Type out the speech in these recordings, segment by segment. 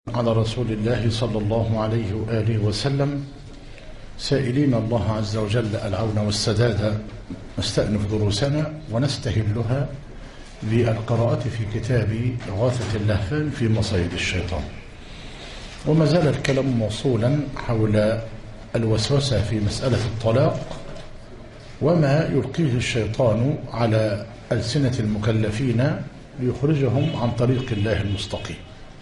على رسول الله صلى الله عليه وآله وسلم، سائلين الله عز وجل العون والسداد. نستأنف دروسنا ونستهلها بالقراءة في كتاب إغاثة اللهفان في مصايد الشيطان، وما زال الكلام موصولا حول الوسوسة في مسألة الطلاق وما يلقيه الشيطان على ألسنة المكلفين ليخرجهم عن طريق الله المستقيم.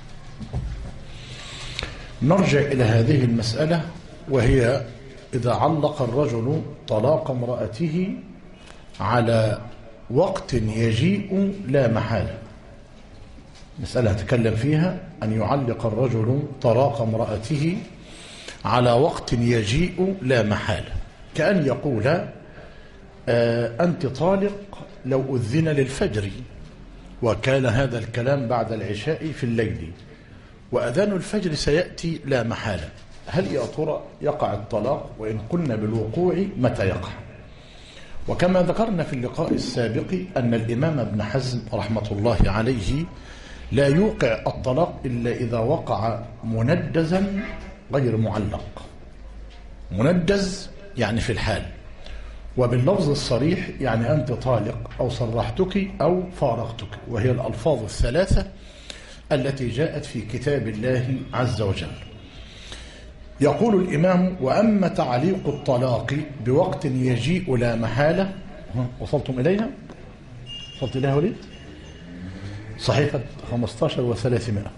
نرجع إلى هذه المسألة، وهي إذا علق الرجل طلاق امرأته على وقت يجيء لا محالة. مسألة أتكلم فيها أن يعلق الرجل طلاق امرأته على وقت يجيء لا محالة، كأن يقول أنت طالق لو أذن للفجر، وكان هذا الكلام بعد العشاء في الليل، وأذان الفجر سيأتي لا محالة. هل يا ترى يقع الطلاق؟ وإن قلنا بالوقوع متى يقع؟ وكما ذكرنا في اللقاء السابق أن الإمام ابن حزم رحمة الله عليه لا يوقع الطلاق إلا إذا وقع منجزا غير معلق. منجز يعني في الحال، وباللفظ الصريح يعني أنت طالق أو صرحتك أو فارقتك، وهي الألفاظ الثلاثة التي جاءت في كتاب الله عز وجل. يقول الإمام: وأما تعليق الطلاق بوقت يجيء لا محالة. وصلتم إليها؟ وصلت إليها وليد؟ صحيفة 15 و300.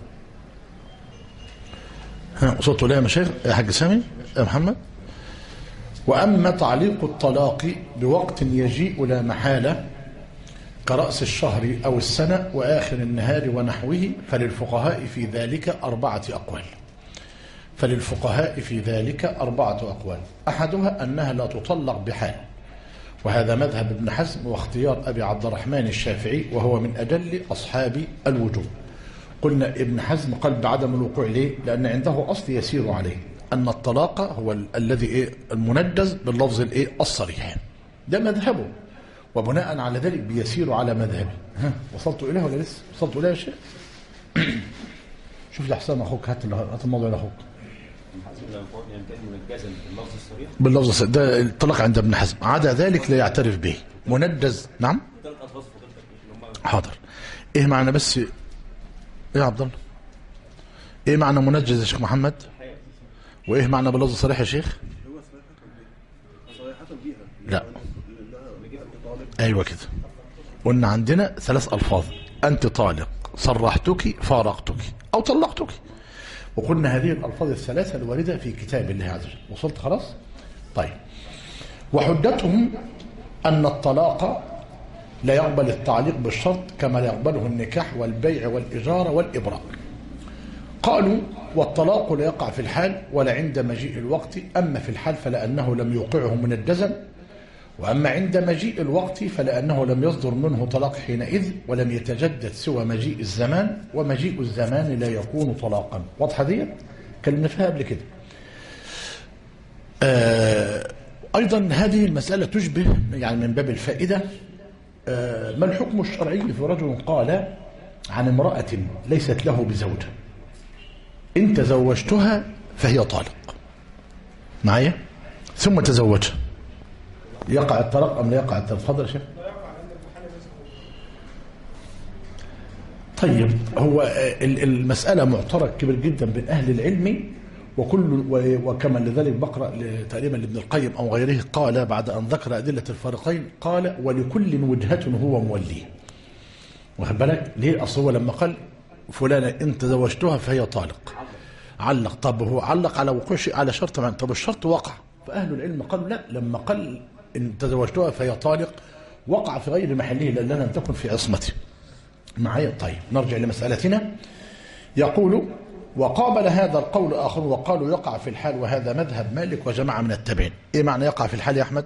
وصلت إليها مشايخ يا حاج سامي يا محمد؟ وأما تعليق الطلاق بوقت يجيء لا محالة كرأس الشهر أو السنة وآخر النهار ونحوه، فللفقهاء في ذلك أربعة أقوال. أحدها أنها لا تطلق بحال، وهذا مذهب ابن حزم واختيار أبي عبد الرحمن الشافعي، وهو من أجل أصحاب الوجوب. قلنا ابن حزم قال بعدم الوقوع ليه؟ لأن عنده أصل يسير عليه أن الطلاق هو الذي المنجز باللفظ الصريح، ده مذهبه، وبناء على ذلك بيسير على مذهبه. وصلت إليه ولا لسه؟ وصلت إليه يا شيخ؟ شوف لحسام أخوك، هات الموضوع لأخوك. باللفظ الصريح ده الطلاق عند ابن حزم، عدا ذلك لا يعترف به. منجز نعم. حاضر. ايه معنى بس ايه يا عبد الله؟ ايه معنى منجز يا شيخ محمد؟ وايه معنى باللفظ الصريح يا شيخ؟ لا ايوه كده، قلنا عندنا ثلاث الفاظ: انت طالق، صرحتك، فارقتك، او طلقتك. وقلنا هذه الالفاظ الثلاثه الوارده في كتاب الله عز وجل. وصلت خلاص؟ طيب. وحجتهم ان الطلاق لا يقبل التعليق بالشرط كما لا يقبله النكاح والبيع والاجاره والابراء. قالوا: والطلاق لا يقع في الحال ولا عند مجيء الوقت، اما في الحال فلانه لم يوقعه منجزا، وأما عند مجيء الوقت فلأنه لم يصدر منه طلاق حينئذ، ولم يتجدد سوى مجيء الزمان، ومجيء الزمان لا يكون طلاقا. واضحة دي؟ كلمنا فيها قبل كده. أيضا هذه المسألة تشبه يعني من باب الفائدة ما الحكم الشرعي في رجل قال عن امرأة ليست له بزوجة: إن تزوجتها فهي طالق معايا، ثم تزوجها، يقع الطلاق أم لا يقع الطلاق؟ تفضل يا شيخ. طيب، هو المسألة معترك كبير جدا بين أهل العلم، وكما لذلك بقرأ تقريبا لابن القيم أو غيره، قال بعد أن ذكر أدلة الفارقين قال: ولكل وجهة هو موليه. واخد بالك ليه؟ أصل هو لما قال فلانة إن تزوجتها فهي طالق، علق. طب هو علق على وقوع شيء على شرط معين، طب الشرط وقع، فأهل العلم قالوا لا، لما قال إن تزوجتها فهي طالق وقع في غير محله لأنها لم تكن في عصمته معايا. طيب، نرجع لمسألتنا. يقول: وقابل هذا القول آخر وقالوا يقع في الحال، وهذا مذهب مالك وجماعة من التابعين. إيه معنى يقع في الحال يا أحمد؟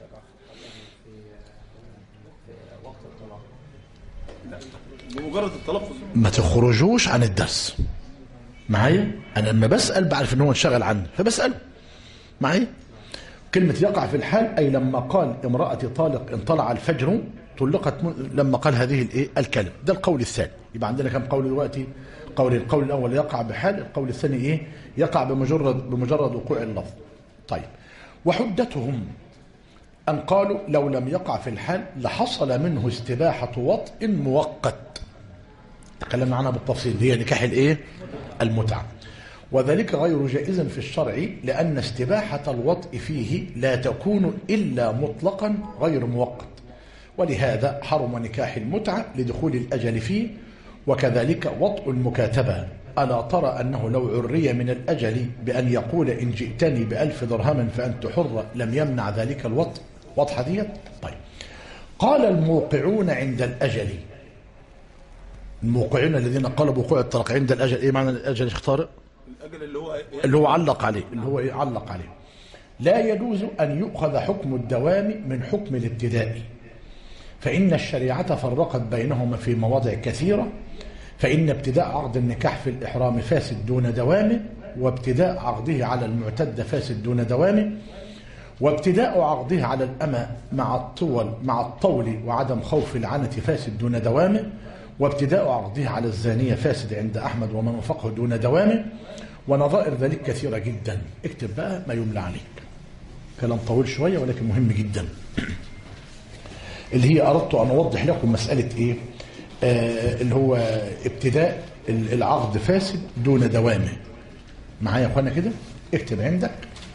بمجرد التلفظ، ما تخرجوش عن الدرس معايا. أنا لما بسأل بعرف إن هو انشغل عنه فبسأله معايا. كلمة يقع في الحال أي لما قال امرأة طالق إن طلع الفجر طلقت، لما قال هذه الكلمة. ده القول الثاني. يبقى عندنا كم قول دلوقتي؟ قول. القول الأول يقع بحال، القول الثاني إيه؟ يقع بمجرد وقوع اللفظ. طيب، وحجتهم أن قالوا لو لم يقع في الحال لحصل منه استباحة وطء مؤقت. تكلمنا عنها بالتفصيل، هي نكاح الإيه؟ المتعة. وذلك غير جائز في الشرع لأن استباحة الوطء فيه لا تكون إلا مطلقا غير مؤقت، ولهذا حرم نكاح المتعة لدخول الأجل فيه. وكذلك وطء المكاتبة، ألا ترى أنه لو عري من الأجل بأن يقول إن جئتني ب1000 درهم فأنت حر لم يمنع ذلك الوطء. واضحة ديت؟ طيب، قال الموقعون عند الأجل، الموقعون الذين قالوا بوقوع الطلاق عند الأجل، إيه معنى الأجل يا طارق؟ الأجل اللي هو علق عليه، اللي هو إيه؟ علق عليه. لا يجوز أن يؤخذ حكم الدوام من حكم الابتداء، فإن الشريعة فرقت بينهما في مواضع كثيرة، فإن ابتداء عقد النكاح في الإحرام فاسد دون دوامه، وابتداء عقده على المعتدة فاسد دون دوامه، وابتداء عقده على الأمة مع الطول وعدم خوف العنة فاسد دون دوامه، وابتداء عقده على الزانية فاسد عند أحمد ومن وافقه دون دوامه، ونظائر ذلك كثيرة جدا. اكتب بقى ما يملى عليك، كلام طويل شوية ولكن مهم جدا، اللي هي أردت أن أوضح لكم مسألة إيه؟ اللي هو ابتداء العقد فاسد دون دوامه. معايا يا أخوانا كده؟ اكتب عندك.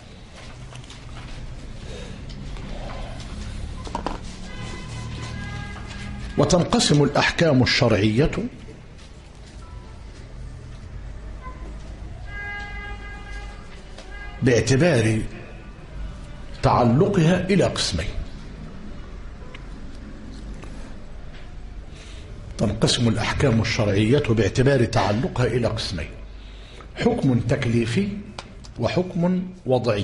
وتنقسم الأحكام الشرعية باعتبار تعلقها إلى قسمين. تنقسم الأحكام الشرعية باعتبار تعلقها إلى قسمين: حكم تكليفي وحكم وضعي.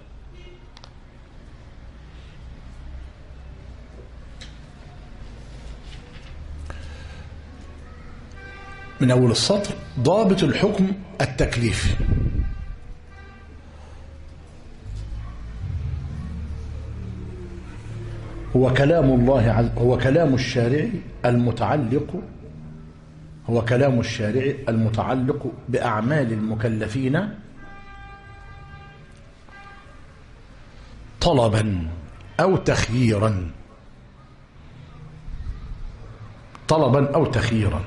من أول السطر: ضابط الحكم التكليفي: هو كلام الله هو كلام الشارع المتعلق بأعمال المكلفين طلبا أو تخييرا. طلبا أو تخييرا.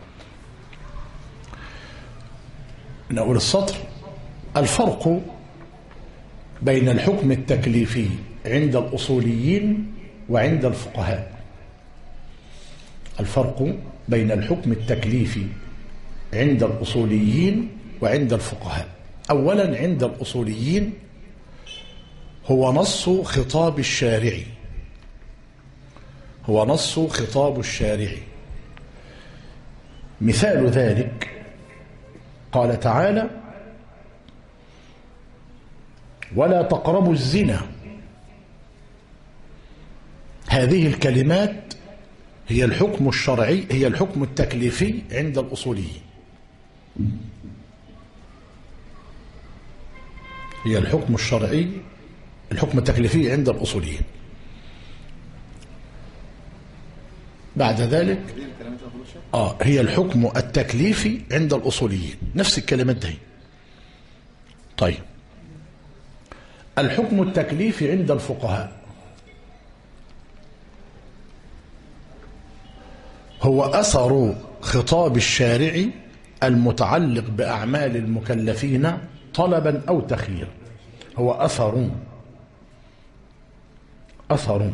من أول السطر: الفرق بين الحكم التكليفي عند الأصوليين وعند الفقهاء. الفرق بين الحكم التكليفي عند الأصوليين وعند الفقهاء: أولا عند الأصوليين هو نص خطاب الشارع، مثال ذلك قال تعالى: ولا تقربوا الزنا. هذه الكلمات هي الحكم الشرعي، هي الحكم التكليفي عند الأصوليين، هي الحكم الشرعي، الحكم التكليفي عند الأصوليين. بعد ذلك هي الحكم التكليفي عند الأصوليين، نفس الكلمات دي. طيب، الحكم التكليفي عند الفقهاء هو أثر خطاب الشارع المتعلق بأعمال المكلفين طلبا أو تخييرا. هو أثر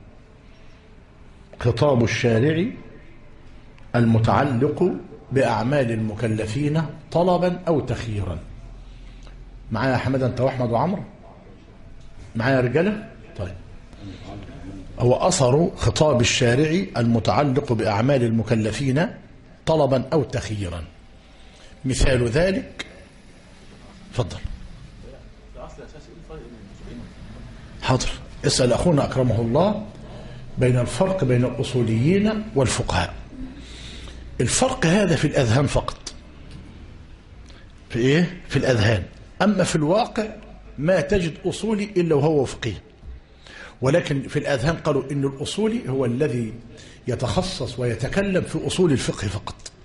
خطاب الشارع المتعلق بأعمال المكلفين طلبا أو تخييرا. معايا يا حمد أنت وأحمد وعمر؟ معايا يا رجالة؟ طيب، هو أثر خطاب الشارع المتعلق بأعمال المكلفين طلبا أو تخييرا. مثال ذلك، فضل. حاضر، اسأل أخونا أكرمه الله بين الفرق بين الأصوليين والفقهاء. الفرق هذا في الأذهان فقط، في إيه؟ في الأذهان. أما في الواقع ما تجد أصولي إلا وهو فقيه، ولكن في الأذهان قالوا إن الأصولي هو الذي يتخصص ويتكلم في أصول الفقه فقط،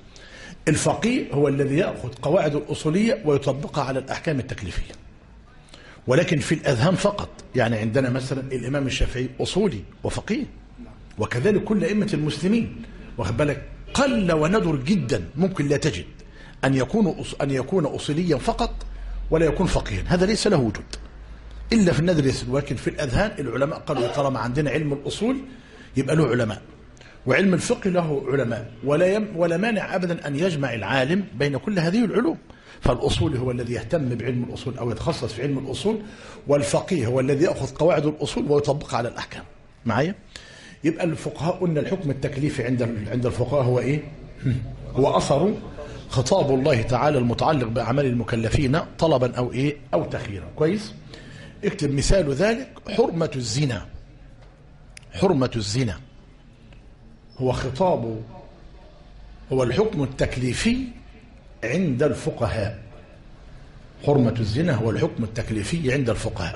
الفقيه هو الذي يأخذ قواعد الأصولية ويطبقها على الأحكام التكليفية، ولكن في الأذهان فقط. يعني عندنا مثلا الإمام الشافعي أصولي وفقيه، وكذلك كل أئمة المسلمين، واخد بالك. قل وندر جدا ممكن لا تجد أن يكون أصوليا فقط ولا يكون فقيها، هذا ليس له وجود إلا في النادر يسير. ولكن في الأذهان العلماء قالوا طالما عندنا علم الأصول يبقى له علماء، وعلم الفقه له علماء، ولا مانع أبدا أن يجمع العالم بين كل هذه العلوم. فالأصول هو الذي يهتم بعلم الأصول أو يتخصص في علم الأصول، والفقيه هو الذي يأخذ قواعد الأصول ويطبقها على الأحكام. معايا؟ يبقى الفقهاء قلنا الحكم التكليفي عند الفقهاء هو إيه؟ هو أثر خطاب الله تعالى المتعلق بأعمال المكلفين طلبا أو إيه أو تخييرا. كويس؟ اكتب مثال ذلك: حرمة الزنا. حرمة الزنا هو الحكم التكليفي عند الفقهاء. حرمة الزنا هو الحكم التكليفي عند الفقهاء.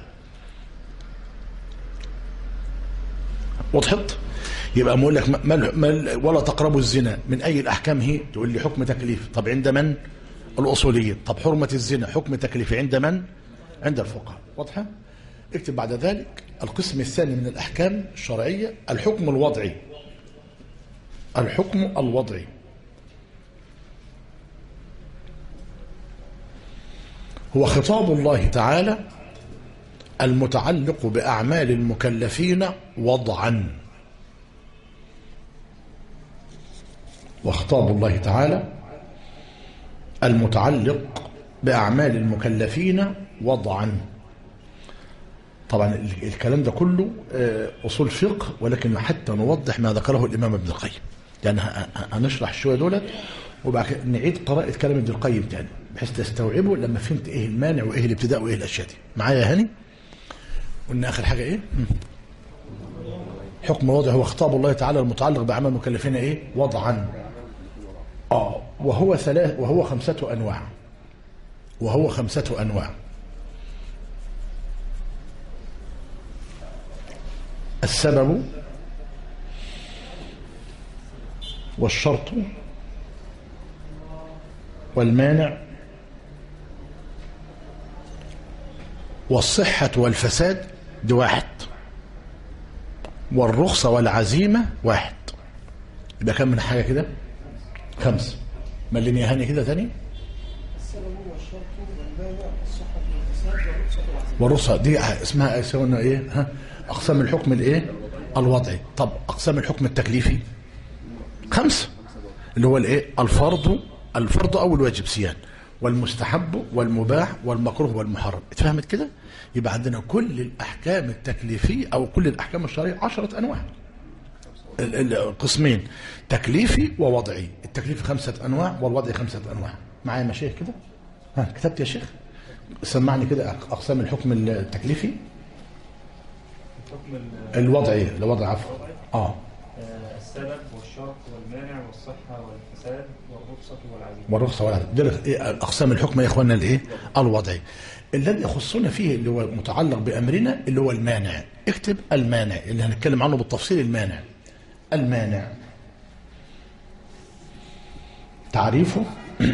وضحت؟ يبقى بقول لك ولا تقربوا الزنا من أي الأحكام هي؟ تقول لي حكم تكليفي. طب عند من؟ الأصوليين. طب حرمة الزنا حكم تكليفي عند من؟ عند الفقهاء. واضحة؟ اكتب بعد ذلك القسم الثاني من الأحكام الشرعية: الحكم الوضعي. الحكم الوضعي هو خطاب الله تعالى المتعلق بأعمال المكلفين وضعا. وخطاب الله تعالى المتعلق بأعمال المكلفين وضعا. طبعا الكلام ده كله أصول فقه، ولكن حتى نوضح ما ذكره الإمام ابن القيم، لأن هنشرح شوية دولت وبعد كده نعيد قراءة كلام ابن القيم تاني بحيث تستوعبوا لما فهمت ايه المانع وايه الابتداء وايه الاشياء دي. معايا يا هاني؟ قلنا اخر حاجه ايه؟ حكم وضع هو خطاب الله تعالى المتعلق باعمال المكلفين ايه؟ وضعا. وهو خمسة انواع. وهو خمسة انواع. السبب والشرط والمانع والصحة والفساد دي واحد، والرخصة والعزيمة واحد. يبقى كم من حاجة كده؟ خمسة. مليني يا هاني كده تاني. السبب والشرط والمانع والصحة والفساد والرخصة والعزيمة. والرخصة دي اسمها سوينا ايه؟ اقسام الحكم الايه؟ الوضعي. طب اقسام الحكم التكليفي خمسة، اللي هو الايه؟ الفرض او الواجب سيان، والمستحب والمباح والمكروه والمحرم. اتفهمت كده؟ يبقى عندنا كل الاحكام التكليفيه او كل الاحكام الشرعيه 10 انواع. القسمين تكليفي ووضعي. التكليفي 5 انواع والوضعي 5 انواع. معايا مشايخ كده؟ ها كتبت يا شيخ؟ سمعني كده اقسام الحكم التكليفي. الوضعي عفوا. السبب والشرط والمانع والصحة والفساد والرخصة والعزيمة. والرخصة والعزيمة دول إيه أقسام الحكم يا إخواننا الإيه؟ الوضعي. الذي يخصنا فيه اللي هو متعلق بأمرنا اللي هو المانع. اكتب المانع اللي هنتكلم عنه بالتفصيل. المانع تعريفه: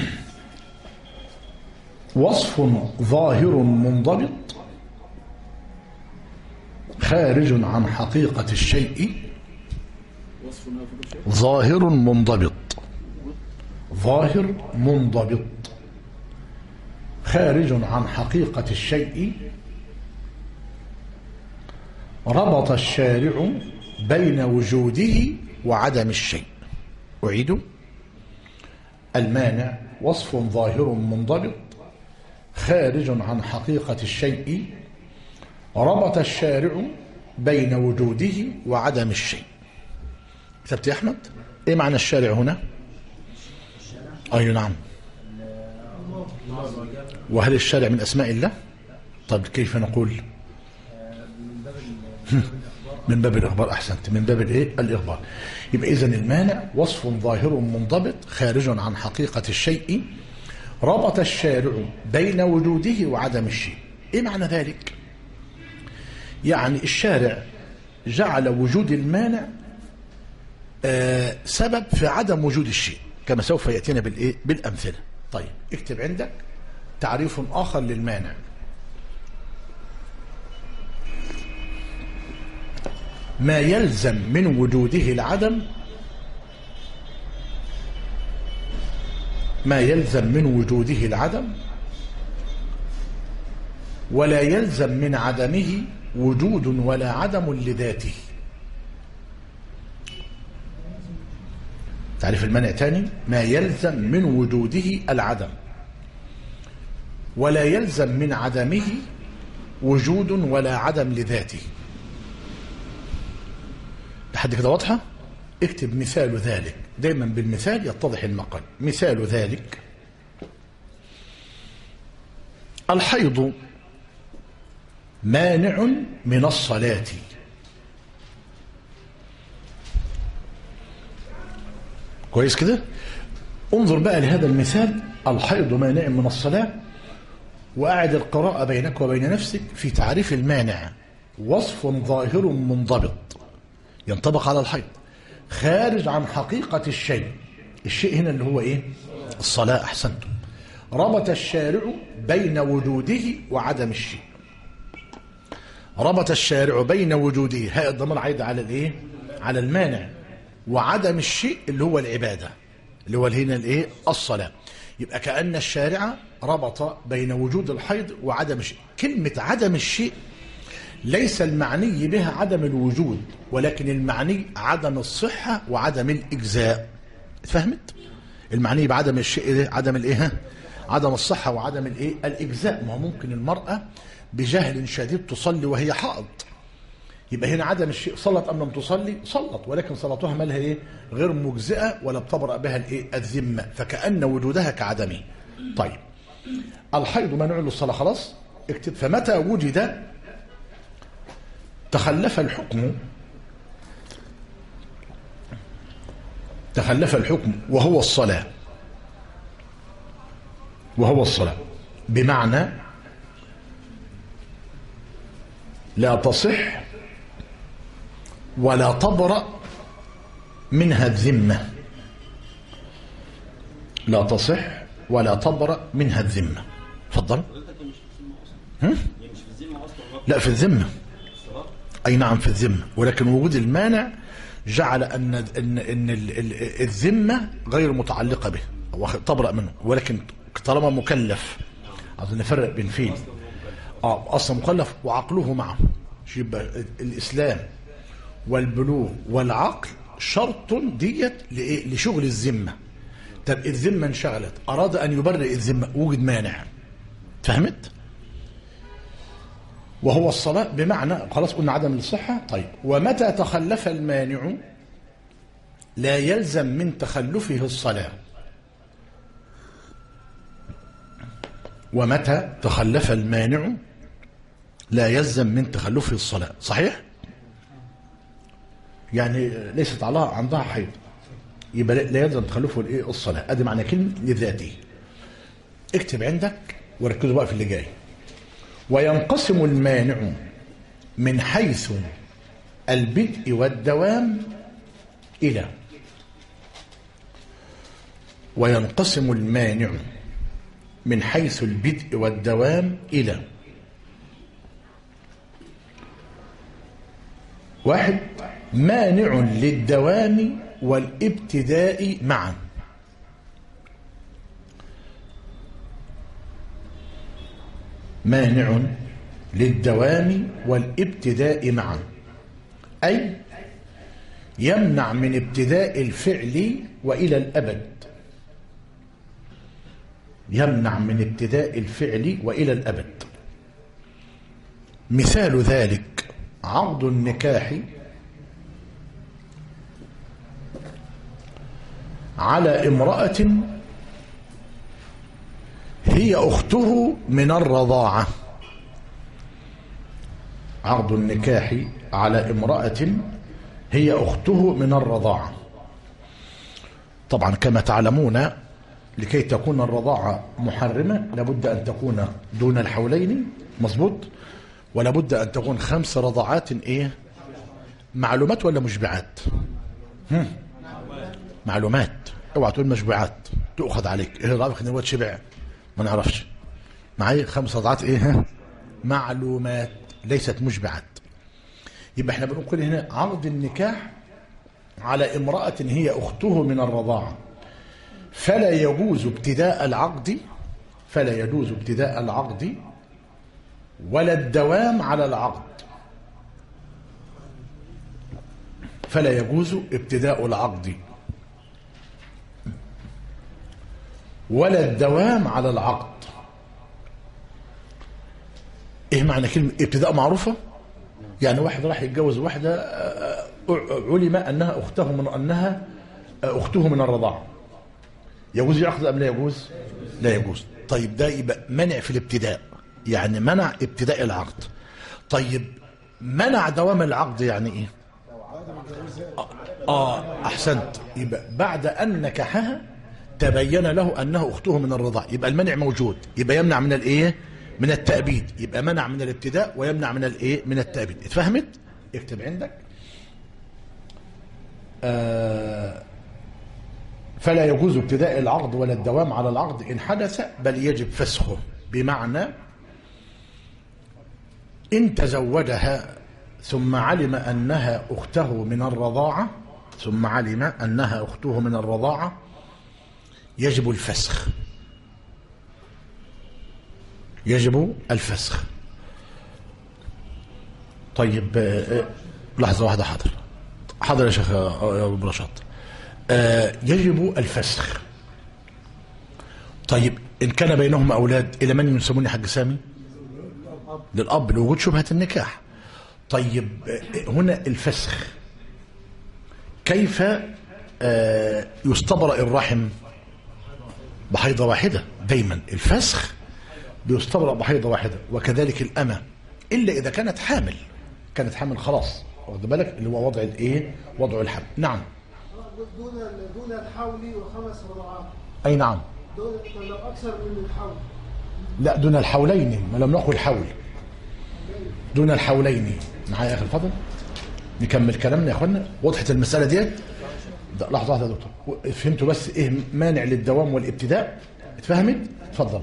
وصف ظاهر منضبط خارج عن حقيقة الشيء. ظاهر منضبط خارج عن حقيقة الشيء ربط الشارع بين وجوده وعدم الشيء. أعيد: المانع وصف ظاهر منضبط خارج عن حقيقة الشيء ربط الشارع بين وجوده وعدم الشيء. كتبت يا أحمد؟ إيه معنى الشارع هنا؟ أي نعم. وهل الشارع من أسماء الله؟ طيب كيف نقول؟ من باب الإخبار. أحسنت، من باب الإيه؟ الإخبار. يبقى إذن المانع وصف ظاهر منضبط خارج عن حقيقة الشيء ربط الشارع بين وجوده وعدم الشيء. إيه معنى ذلك؟ يعني الشارع جعل وجود المانع سبب في عدم وجود الشيء. كما سوف يأتينا بالأمثلة. طيب اكتب عندك تعريف آخر للمانع. ما يلزم من وجوده العدم، ما يلزم من وجوده العدم ولا يلزم من عدمه وجود ولا عدم لذاته. تعريف المانع تاني: ما يلزم من وجوده العدم ولا يلزم من عدمه وجود ولا عدم لذاته. لحد كده واضحة؟ اكتب مثال ذلك، دايما بالمثال يتضح المقال. مثال ذلك: الحيض مانع من الصلاة. كويس كده؟ انظر بقى لهذا المثال: الحيض مانع من الصلاة، وأعد القراءة بينك وبين نفسك في تعريف المانع. وصف ظاهر منضبط ينطبق على الحيض، خارج عن حقيقة الشيء. الشيء هنا اللي هو ايه؟ الصلاة. أحسنتم. ربط الشارع بين وجوده وعدم الشيء. ربط الشارع بين وجوده، هاء الضمير عايد على الايه؟ على المانع، وعدم الشيء اللي هو العبادة، اللي هو هنا الايه؟ الصلاة. يبقى كأن الشارع ربط بين وجود الحيض وعدم الشيء. كلمة عدم الشيء ليس المعني بها عدم الوجود، ولكن المعني عدم الصحة وعدم الإجزاء. فهمت؟ المعني بعدم الشيء عدم الايه؟ عدم الصحة وعدم الايه؟ الإجزاء. ما هو ممكن المرأة بجهل شديد تصلي وهي حائض، يبقى هنا عدم الشيء. صلت أم لم تصلي؟ صلت، ولكن صلاتها مالها ايه؟ غير مجزئة ولا بتبرأ بها الايه؟ الذمة، فكأن وجودها كعدمه. طيب الحيض مانع للصلاة، خلاص اكتب. فمتى وجد تخلف الحكم، تخلف الحكم وهو الصلاة، وهو الصلاة، بمعنى لا تصح ولا تبرأ منها الذمة. لا تصح ولا تبرأ منها الذمة. تفضل. لا في الذمة، أي نعم في الذمة، ولكن وجود المانع جعل أن الذمة غير متعلقة به وتبرأ منه، ولكن طالما مكلف، عايزين نفرق بين فين أصلا مكلف وعقله معه. يبقى الإسلام والبلوغ والعقل شرط ديت لشغل الذمة. طب الذمة انشغلت، أراد أن يبرئ الذمة، وجد مانع. فهمت؟ وهو الصلاة، بمعنى خلاص قلنا عدم الصحة. طيب ومتى تخلف المانع لا يلزم من تخلفه الصلاة. ومتى تخلف المانع لا يلزم من تخلفه الصلاة. صحيح؟ يعني ليست عندها حيض، يبقى لا يلزم تخلفه الايه؟ الصلاة. ادي معنى كلمة لذاته. اكتب عندك وركزوا بقى في اللي جاي. وينقسم المانع من حيث البدء والدوام إلى، وينقسم المانع من حيث البدء والدوام إلى: واحد، مانع للدوام والابتداء معا. مانع للدوام والابتداء معا، أي يمنع من ابتداء الفعل وإلى الأبد. يمنع من ابتداء الفعل وإلى الأبد. مثال ذلك: عقد النكاح على امرأة هي أخته من الرضاعة. عقد النكاح على امرأة هي أخته من الرضاعة. طبعا كما تعلمون لكي تكون الرضاعة محرمة لابد أن تكون دون الحولين، مظبوط، ولابد أن تكون 5 رضاعات إيه؟ معلومات ولا مشبعات؟ معلومات. اوعى تقول مشبعات تؤخذ عليك. ايه رأيك ان الواد شبع؟ ما نعرفش. معايا 5 رضعات ايه؟ معلومات ليست مشبعات. يبقى احنا بنقول هنا عقد النكاح على امرأة هي اخته من الرضاعة، فلا يجوز ابتداء العقد ولا الدوام على العقد. فلا يجوز ابتداء العقد ولا الدوام على العقد. ايه معنى كلمة ابتداء؟ معروفة، يعني واحد راح يتجوز واحدة علم انها اخته من الرضاعة، يجوز يعقد ام لا يجوز؟ لا يجوز. طيب ده يبقى منع في الابتداء، يعني منع ابتداء العقد. طيب منع دوام العقد يعني ايه؟ احسنت. يبقى بعد ان نكحها تبين له انه اخته من الرضاعة، يبقى المنع موجود، يبقى يمنع من الايه؟ من التأبيد. يبقى منع من الابتداء ويمنع من الايه؟ من التأبيد. اتفهمت؟ اكتب عندك. فلا يجوز ابتداء العقد ولا الدوام على العقد إن حدث، بل يجب فسخه. بمعنى إن تزوجها ثم علم أنها أخته من الرضاعة يجب الفسخ. طيب لحظة واحدة. حاضر يا شيخ يا أبو رشاد. يجب الفسخ. طيب إن كان بينهم أولاد، إلى من ينسبون يا حاج سامي؟ للأب لوجود شبهة النكاح. طيب هنا الفسخ كيف يستبرأ الرحم؟ بحيضة واحدة. دايما الفسخ بيستبرأ بحيضة واحدة، وكذلك الأمة إلا إذا كانت حامل خلاص، واخد بالك، اللي هو وضع الايه؟ وضع الحمل. نعم. دون الحول و5 رضعات. اي نعم. لو اكثر من الحول. لا دون الحولين، ما لم نقل حول. دون الحولين. معايا يا اخي الفضل؟ نكمل كلامنا يا اخوانا. وضحت المساله ديت؟ لحظه واحده يا دكتور. فهمتوا بس ايه مانع للدوام والابتداء؟ اتفهمت؟ اتفضل.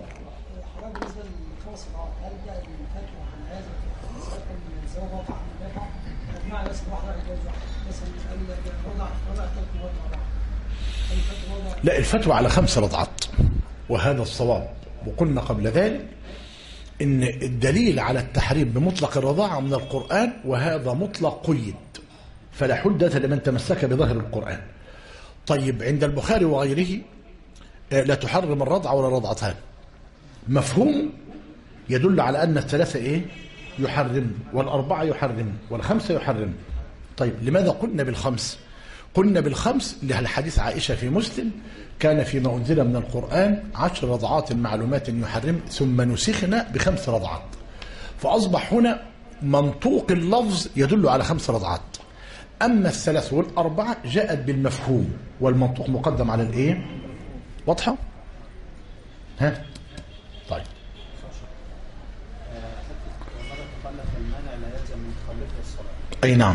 لا، الفتوى على 5 رضعات، وهذا الصواب. وقلنا قبل ذلك ان الدليل على التحريم بمطلق الرضاعة من القرآن، وهذا مطلق قيد، فلا حجة لمن تمسك بظاهر القرآن. طيب عند البخاري وغيره لا تحرم الرضع ولا رضعتان، مفهوم يدل على أن الثلاثة إيه؟ يحرم، والأربعة يحرم، والخمسة يحرم. طيب لماذا قلنا بالخمس؟ قلنا بالخمس لحديث عائشة في مسلم: كان فيما أنزل من القرآن 10 رضعات معلومات يحرم ثم نسخنا ب5 رضعات. فأصبح هنا منطوق اللفظ يدل على 5 رضعات. أما الثلاث والأربعة جاءت بالمفهوم، والمنطوق مقدم على الإيه؟ واضحة؟ ها؟ طيب. أي نعم.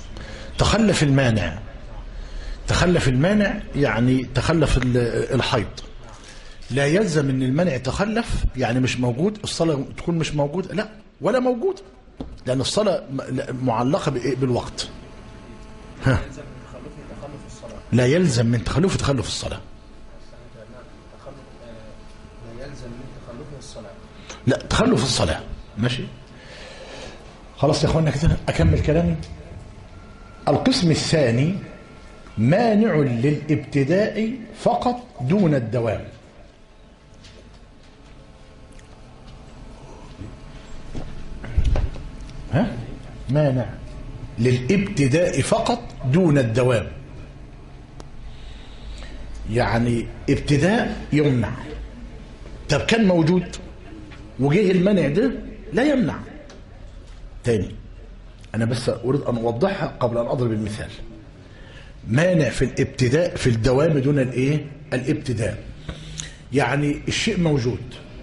تخلف المانع يعني تخلف الحيض. لا يلزم ان المانع تخلف يعني مش موجود، الصلاة تكون مش موجودة، لا ولا موجود، لأن الصلاة معلقة بالوقت. ها. لا يلزم من تخلف الصلاة. لا تخلف الصلاة. ماشي خلاص يا اخوانا كده. أكمل كلامي. القسم الثاني مانع للابتداء فقط دون الدوام. ها؟ مانع للابتداء فقط دون الدوام، يعني ابتداء يمنع. طب كان موجود وجه المنع ده لا يمنع. تاني أنا بس أريد أن أوضحها قبل أن أضرب المثال. مانع في الابتداء في الدوام دون الايه؟ الابتداء. يعني الشيء موجود،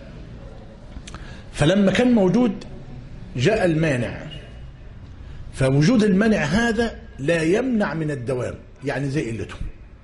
فلما كان موجود جاء المانع، فوجود المانع هذا لا يمنع من الدوام، يعني زي قلته.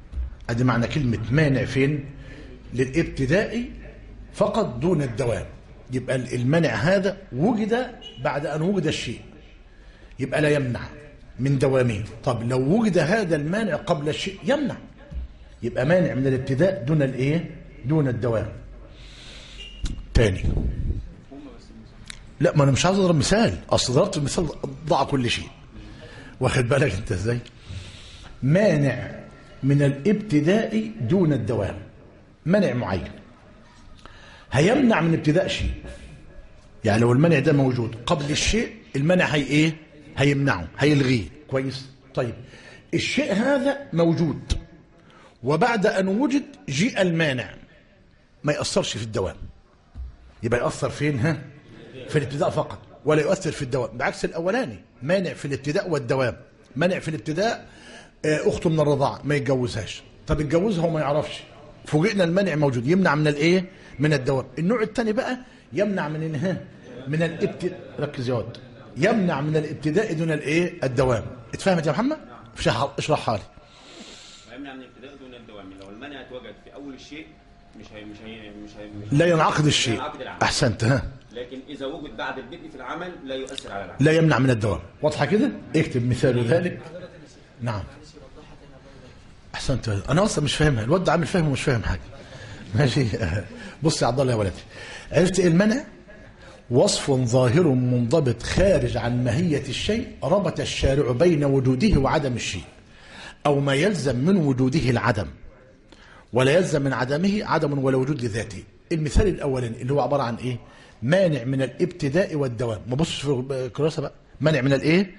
ادي معنى كلمة مانع فين؟ للابتداء فقط دون الدوام. يبقى المانع هذا وجد بعد ان وجد الشيء، يبقى لا يمنع من دوامه. طب لو وجد هذا المانع قبل الشيء يمنع، يبقى مانع من الابتداء دون الايه؟ دون الدوام. تاني، لا ما انا مش عايز اضرب مثال، اصل ضربت المثال ضاع كل شيء. واخد بالك انت ازاي؟ مانع من الابتداء دون الدوام، منع معين هيمنع من ابتداء شيء. يعني لو المنع ده موجود قبل الشيء، المنع هي ايه؟ هيمنعه، هيلغيه. كويس؟ طيب الشيء هذا موجود وبعد ان وجد جاء المانع، ما يأثرش في الدوام. يبقى يأثر فين؟ ها؟ في الابتداء فقط، ولا يؤثر في الدوام. بعكس الاولاني، مانع في الابتداء والدوام. مانع في الابتداء، اخته من الرضاعه ما يتجوزهاش، طب يتجوزها وما يعرفش، فوجئنا المانع موجود، يمنع من الايه؟ من الدوام. النوع الثاني بقى يمنع من الانهاء، من الابتداء. ركز يا واد، يمنع من الابتداء دون الايه؟ الدوام. اتفهمت يا محمد؟ اشرحها لي. يمنع من الابتداء دون الدوام، لو المانع اتوجد في اول الشيء مش لا ينعقد الشيء. احسنت. ها، لكن اذا وجد بعد البدء في العمل لا يؤثر على العمل، لا يمنع من الدوام. واضحه كده؟ اكتب مثال ذلك. نعم احسنت. انا اصلا مش فاهمها، الواد عامل فاهم ومش فاهم حاجه. ماشي. بص يا عبد الله يا ولدي، عرفت ايه المنع؟ وصف ظاهر منضبط خارج عن ماهيه الشيء، ربط الشارع بين وجوده وعدم الشيء، او ما يلزم من وجوده العدم ولا يلزم من عدمه عدم ولا وجود لذاته. المثال الاولاني اللي هو عباره عن ايه؟ مانع من الابتداء والدوام. ما بصش في الكراسه بقى، مانع من الايه؟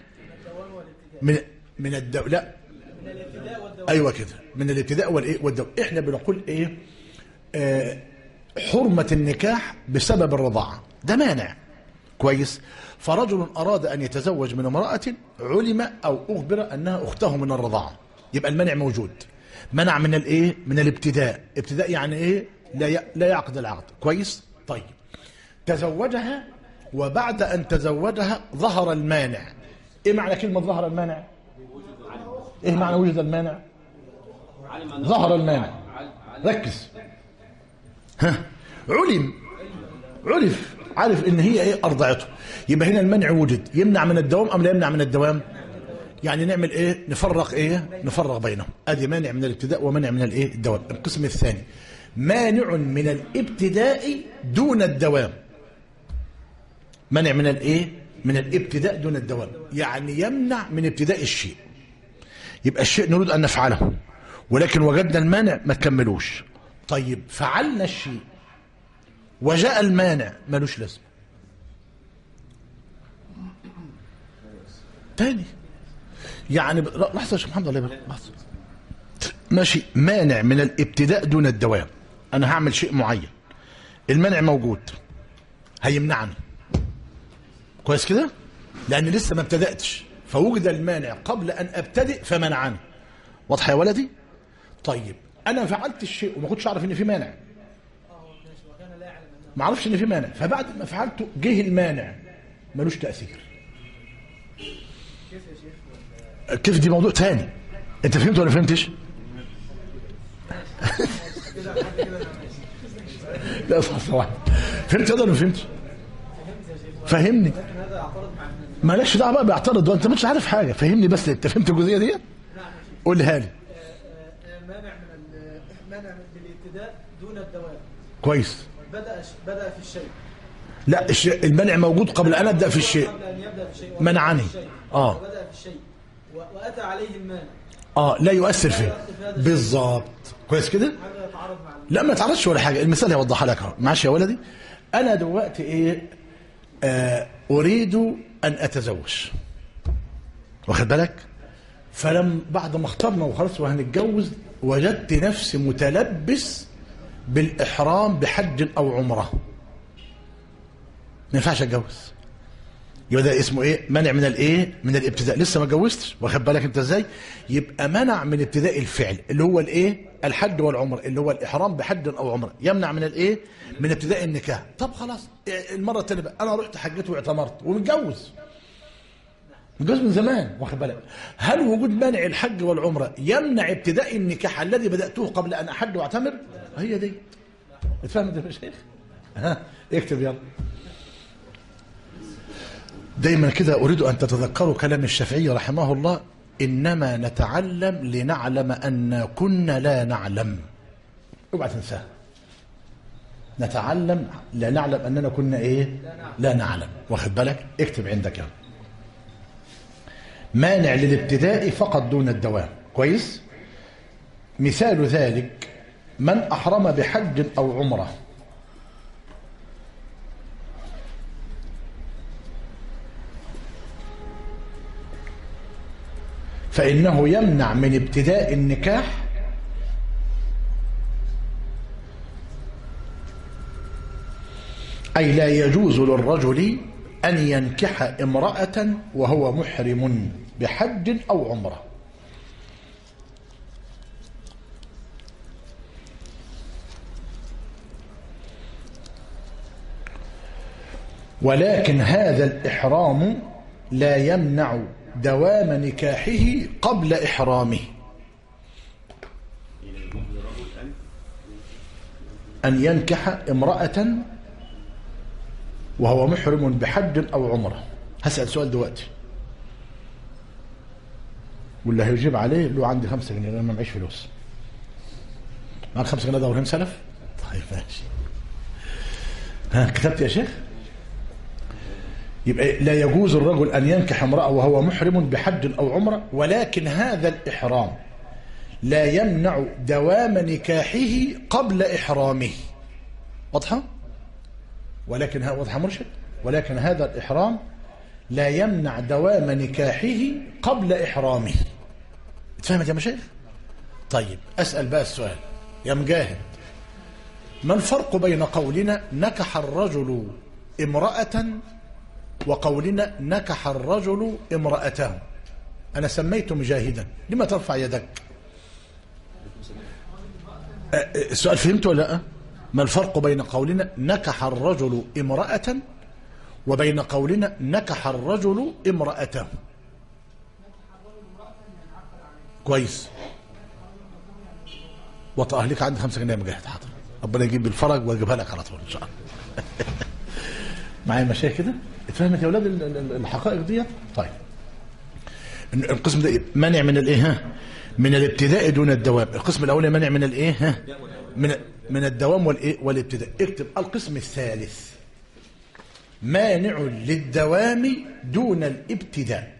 من الدوام. لا، من الابتداء والدوام. ايوه كده، من الابتداء والايه؟ والدوام. احنا بنقول ايه؟ حرمه النكاح بسبب الرضاعه، ده مانع. كويس؟ فرجل اراد ان يتزوج من امراه علم او اخبر انها اخته من الرضاعه، يبقى المانع موجود. منع من الايه؟ من الابتداء. ابتداء يعني ايه؟ لا يعقد العقد. كويس؟ طيب تزوجها، وبعد ان تزوجها ظهر المانع. ايه معنى كلمه ظهر المانع؟ ايه معنى وجد المانع؟ ظهر المانع. ركز. ها، عرف ان هي ايه؟ ارضعته. يبقى هنا المنع وجد، يمنع من الدوام ام لا يمنع من الدوام؟ يعني نعمل ايه؟ نفرق ايه؟ نفرق بينهم. ادي مانع من الابتداء ومانع من الايه؟ الدوام. القسم الثاني مانع من الابتداء دون الدوام. منع من الايه؟ من الابتداء دون الدوام، يعني يمنع من ابتداء الشيء. يبقى الشيء نريد ان نفعله ولكن وجدنا المانع ما تكملوش. طيب فعلنا الشيء وجاء المانع، ملوش لازمه. تاني يعني لحظه يا شيخ محمد، الله يبارك. لحظه. ماشي، مانع من الابتداء دون الدوام. انا هعمل شيء معين، المانع موجود، هيمنعني. كويس كده؟ لان لسه ما ابتدأتش، فوجد المانع قبل ان ابتدئ فمنعني. واضح يا ولدي؟ طيب انا فعلت الشيء وما كنتش اعرف ان في مانع، ما اعرفش ان في مانع، فبعد ما فعلته جه المانع، ملوش تأثير. كيف؟ دي موضوع تاني. انت فهمت ولا فهمتش؟ لا صح. فهمت ولا ما فهمتش؟ فهمني. مالكش دعوه بقى بيعترض وانت مش عارف حاجه. فهمني بس، انت فهمت الجزئيه دي؟ قولها لي. مانع من الابتداء دون الدوام. كويس. بدأ في الشيء. لا، المنع موجود قبل ان ابدا في الشيء. قبل ان يبدا في الشيء منعني. بدأ في الشيء واتى عليه المانع. لا يؤثر فيه. بالظبط. كويس كده؟ لا ما تعرضش ولا حاجه. المثال هيوضحها لك اهو. ماشي يا ولدي؟ انا دلوقتي ايه؟ اريد ان اتزوج، واخد بالك؟ فلم بعد ما اخترنا وخلاص وهنتجوز، وجدت نفسي متلبس بالاحرام بحج او عمره، ما ينفعش اتجوز. يبقى ده اسمه ايه؟ منع من الايه؟ من الابتداء. لسه ما اتجوزتش، واخد بالك انت ازاي؟ يبقى منع من ابتداء الفعل اللي هو الايه؟ الحج والعمره، اللي هو الاحرام بحج او عمره، يمنع من الايه؟ من ابتداء النكاح. طب خلاص المره الثانيه بقى انا رحت حجيت واعتمرت ومتجوز، متجوز من زمان، واخد بالك. هل وجود مانع الحج والعمرة يمنع ابتداء النكاح الذي بدأته قبل أن أحج واعتمر؟ هي دي. اتفهم ده يا شيخ؟ ها اكتب يلا. دايما كده أريد أن تتذكروا كلام الشافعي رحمه الله: إنما نتعلم لنعلم أن كنا لا نعلم. اوعى تنساه. نتعلم لا نعلم أننا كنا إيه؟ لا نعلم، واخد بالك. اكتب عندك يعني. مانع للابتداء فقط دون الدوام. كويس. مثال ذلك: من أحرم بحج أو عمرة فإنه يمنع من ابتداء النكاح أي لا يجوز للرجل أن ينكح امرأة وهو محرم بحج أو عمرة. ولكن هذا الإحرام لا يمنع دوام نكاحه قبل إحرامه. أن ينكح امرأة وهو محرم بحج أو عمرة. هسأل سؤال دلوقتي واللي هيجيب عليه له عندي 5 جنيه لأن ما معيش فلوس. معك 5 جنيه دورين سلف؟ طيب ماشي. ها كتبت يا شيخ؟ يبقى لا يجوز الرجل أن ينكح امرأة وهو محرم بحج أو عمرة، ولكن هذا الإحرام لا يمنع دوام نكاحه قبل إحرامه. واضحة؟ ولكن واضحة مرشد؟ ولكن هذا الإحرام لا يمنع دوام نكاحه قبل إحرامه. اتفهمت يا مشايخ؟ طيب أسأل بقى السؤال يا مجاهد: ما الفرق بين قولنا نكح الرجل امرأة وقولنا نكح الرجل امرأته؟ أنا سميت مجاهدا، لما ترفع يدك؟ السؤال فهمت ولا لا؟ ما الفرق بين قولنا نكح الرجل امرأة وبين قولنا نكح الرجل امرأته؟ كويس. وطأه لك عندي 5 جنيه مجاهد. حاضر، ربنا يجيب بالفرج واجيبها لك على طول ان شاء الله. معايا مشايخ كده؟ اتفهمت يا اولاد الحقائق دي؟ طيب القسم ده منع من الايه؟ من الابتداء دون الدوام. القسم الاول منع من الايه؟ من الدوام والايه؟ والابتداء. اكتب القسم الثالث: مانع للدوام دون الابتداء.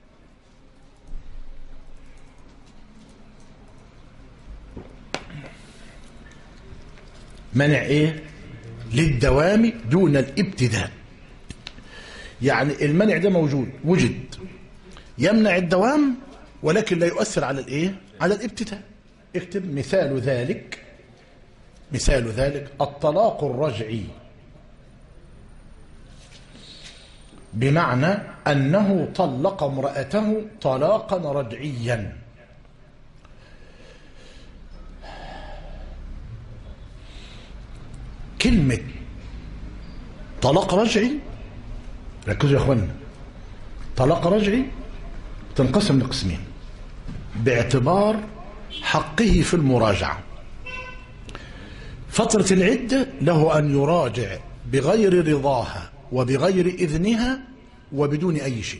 منع ايه؟ للدوام دون الابتداء. يعني المنع ده موجود، وجد، يمنع الدوام ولكن لا يؤثر على الايه؟ على الابتداء. اكتب مثال ذلك: مثال ذلك الطلاق الرجعي، بمعنى أنه طلق امرأته طلاقا رجعيا. كلمة طلاق رجعي، ركزوا يا اخوانا، طلاق رجعي تنقسم لقسمين باعتبار حقه في المراجعة. فترة العدة له أن يراجع بغير رضاها وبغير إذنها وبدون أي شيء،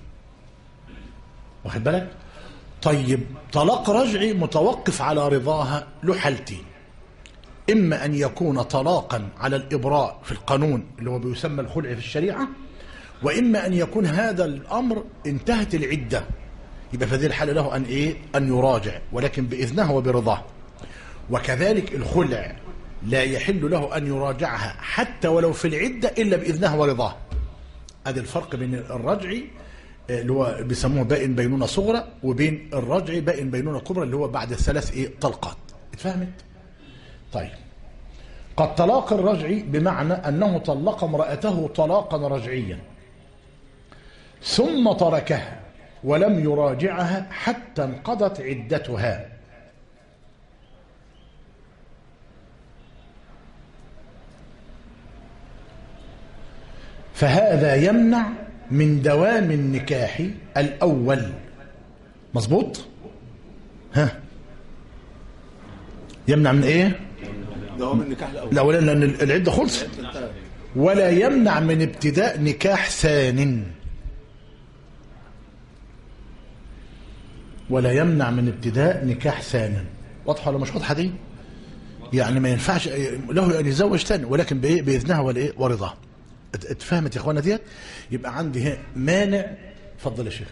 واخد بالك؟ طيب طلاق رجعي متوقف على رضاها له حالتين: إما أن يكون طلاقا على الإبراء في القانون اللي هو بيسمى الخلع في الشريعة، وإما أن يكون هذا الأمر انتهت العدة، يبقى في هذه الحالة له أن إيه؟ أن يراجع ولكن بإذنها وبرضاه. وكذلك الخلع لا يحل له أن يراجعها حتى ولو في العدة إلا بإذنها ورضاه. هذا الفرق بين الرجعي اللي هو بيسموه بائن بينونة صغرى وبين الرجعي بائن بينونة كبرى اللي هو بعد 3 طلقات. اتفهمت؟ طيب قد طلاق الرجعي بمعنى أنه طلق امرأته طلاقا رجعيا ثم تركها ولم يراجعها حتى انقضت عدتها، فهذا يمنع من دوام النكاح الأول. مظبوط؟ ها، يمنع من ايه؟ دوام النكاح الاول. الأولاني لأن العدة خلصت. ولا يمنع من ابتداء نكاح ثان. ولا يمنع من ابتداء نكاح ثان. واضحة ولا مش واضحة دي؟ يعني ما ينفعش له أن يتزوج ثاني، ولكن بإذنها ولا إيه؟ ورضاها. اتفهمت يا إخوانا ديت؟ يبقى عندي مانع. اتفضل يا شيخ.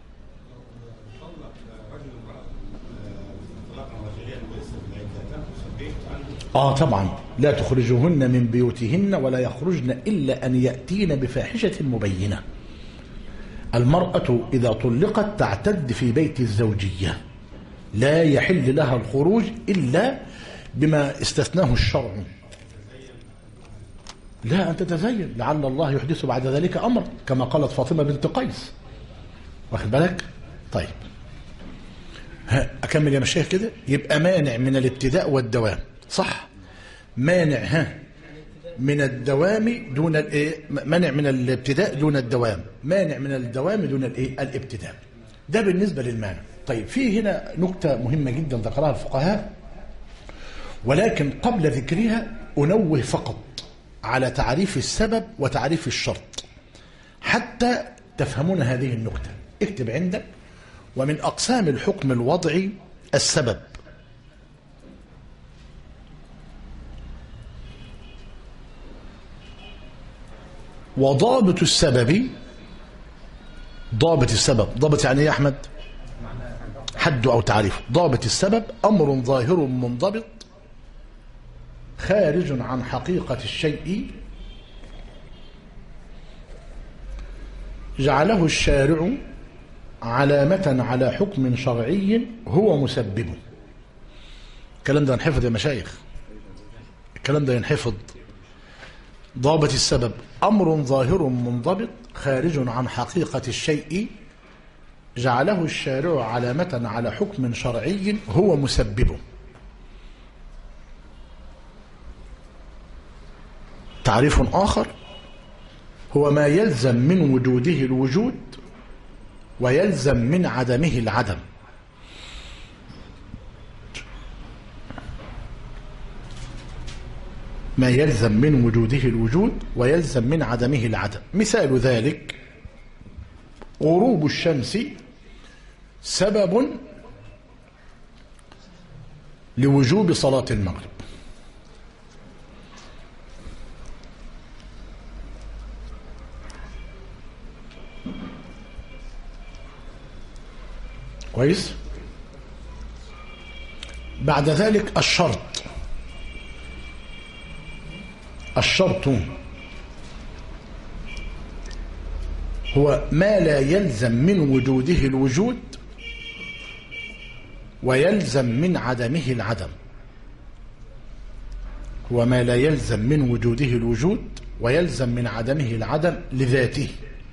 طبعا لا تخرجوهن من بيوتهن ولا يخرجن إلا أن يأتين بفاحشة مبينة. المرأة إذا طلقت تعتد في بيت الزوجية، لا يحل لها الخروج إلا بما استثناه الشرع. لا أن تتزين، لعل الله يحدث بعد ذلك أمر، كما قالت فاطمة بنت قيس. واخد بالك؟ طيب أكمل يا مشايخ كده. يبقى مانع من الابتداء والدوام، صح؟ مانع من الدوام دون الايه؟ مانع من الابتداء دون الدوام، مانع من الدوام دون الايه؟ الابتداء. ده بالنسبة للمانع. طيب في هنا نكتة مهمة جدا ذكرها الفقهاء، ولكن قبل ذكرها أنوه فقط على تعريف السبب وتعريف الشرط حتى تفهمون هذه النكتة. اكتب عندك: ومن أقسام الحكم الوضعي السبب، وضابط السبب. ضابط السبب، ضابط يعني ايه يا احمد؟ حد او تعريف. ضابط السبب امر ظاهر منضبط خارج عن حقيقة الشيء جعله الشارع علامة على حكم شرعي هو مسببه. الكلام ده ينحفظ يا مشايخ، الكلام ده ينحفظ. ضابط السبب أمر ظاهر منضبط خارج عن حقيقة الشيء جعله الشارع علامة على حكم شرعي هو مسببه. تعريف آخر: هو ما يلزم من وجوده الوجود ويلزم من عدمه العدم. ما يلزم من وجوده الوجود ويلزم من عدمه العدم. مثال ذلك: غروب الشمس سبب لوجوب صلاة المغرب. كويس؟ بعد ذلك الشرط. الشرط هو ما لا يلزم من وجوده الوجود ويلزم من عدمه العدم. هو ما لا يلزم من وجوده الوجود ويلزم من عدمه العدم لذاته.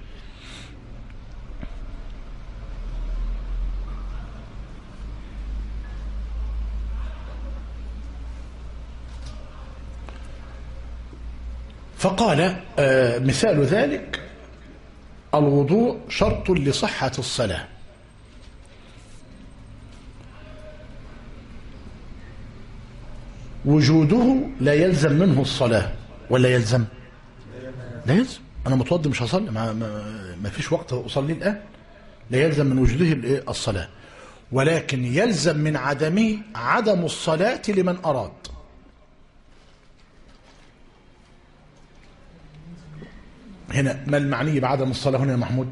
فقال مثال ذلك: الوضوء شرط لصحة الصلاة. وجوده لا يلزم منه الصلاة ولا يلزم؟ لا يلزم. أنا متوضي مش هصلي، ما فيش وقت أصلي الآن. لا يلزم من وجوده الصلاة، ولكن يلزم من عدمه عدم الصلاة لمن أراد. هنا ما المعني بعدم الصلاة هنا يا محمود؟